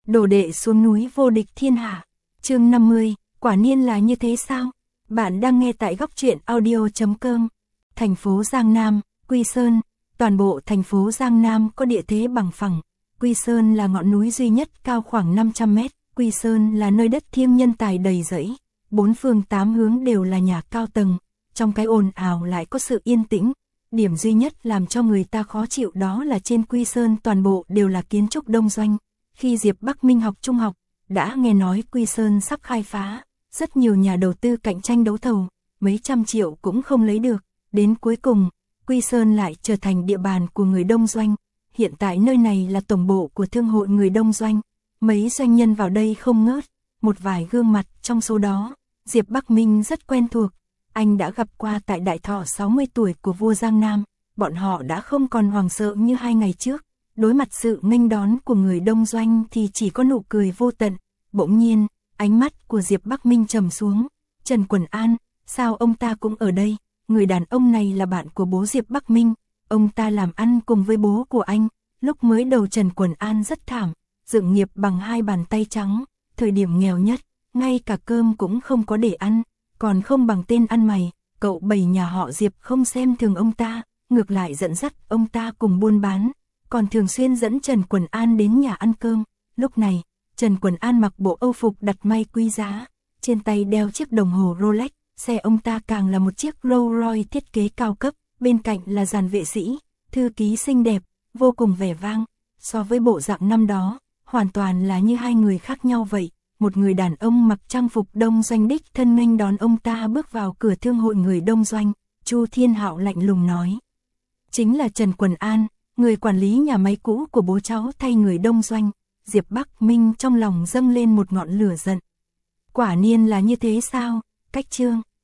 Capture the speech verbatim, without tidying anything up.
Đồ đệ xuống núi vô địch thiên hạ. Chương năm mươi, quả nhiên là như thế sao? Bạn đang nghe tại góc truyện audio chấm com. Thành phố Giang Nam, Quy Sơn. Toàn bộ thành phố Giang Nam có địa thế bằng phẳng. Quy Sơn là ngọn núi duy nhất cao khoảng năm trăm mét. Quy Sơn là nơi đất thiêng nhân tài đầy rẫy. Bốn phương tám hướng đều là nhà cao tầng. Trong cái ồn ào lại có sự yên tĩnh. Điểm duy nhất làm cho người ta khó chịu đó là trên Quy Sơn toàn bộ đều là kiến trúc đông doanh. Khi Diệp Bắc Minh học trung học, đã nghe nói Quy Sơn sắp khai phá, rất nhiều nhà đầu tư cạnh tranh đấu thầu, mấy trăm triệu cũng không lấy được. Đến cuối cùng, Quy Sơn lại trở thành địa bàn của người đông doanh. Hiện tại nơi này là tổng bộ của thương hội người đông doanh. Mấy doanh nhân vào đây không ngớt, một vài gương mặt trong số đó, Diệp Bắc Minh rất quen thuộc. Anh đã gặp qua tại đại thọ sáu mươi tuổi của vua Giang Nam, bọn họ đã không còn hoảng sợ như hai ngày trước. Đối mặt sự nghênh đón của người đông doanh thì chỉ có nụ cười vô tận. Bỗng nhiên, ánh mắt của Diệp Bắc Minh trầm xuống. Trần Quần An, sao ông ta cũng ở đây? Người đàn ông này là bạn của bố Diệp Bắc Minh. Ông ta làm ăn cùng với bố của anh. Lúc mới đầu Trần Quần An rất thảm, dựng nghiệp bằng hai bàn tay trắng. Thời điểm nghèo nhất, ngay cả cơm cũng không có để ăn. Còn không bằng tên ăn mày. Cậu bảy nhà họ Diệp không xem thường ông ta, ngược lại dẫn dắt ông ta cùng buôn bán. Còn thường xuyên dẫn Trần Quần An đến nhà ăn cơm. Lúc này, Trần Quần An mặc bộ âu phục đặt may quý giá, trên tay đeo chiếc đồng hồ Rolex, xe ông ta càng là một chiếc Rolls Royce thiết kế cao cấp, bên cạnh là dàn vệ sĩ, thư ký xinh đẹp, vô cùng vẻ vang. So với bộ dạng năm đó, hoàn toàn là như hai người khác nhau vậy. Một người đàn ông mặc trang phục đông doanh đích thân nghênh đón ông ta bước vào cửa thương hội người đông doanh. Chu Thiên Hạo lạnh lùng nói. Chính là Trần Quần An, người quản lý nhà máy cũ của bố cháu thay người đông doanh. Diệp Bắc Minh trong lòng dâng lên một ngọn lửa giận. Quả nhiên là như thế sao? Cách chương,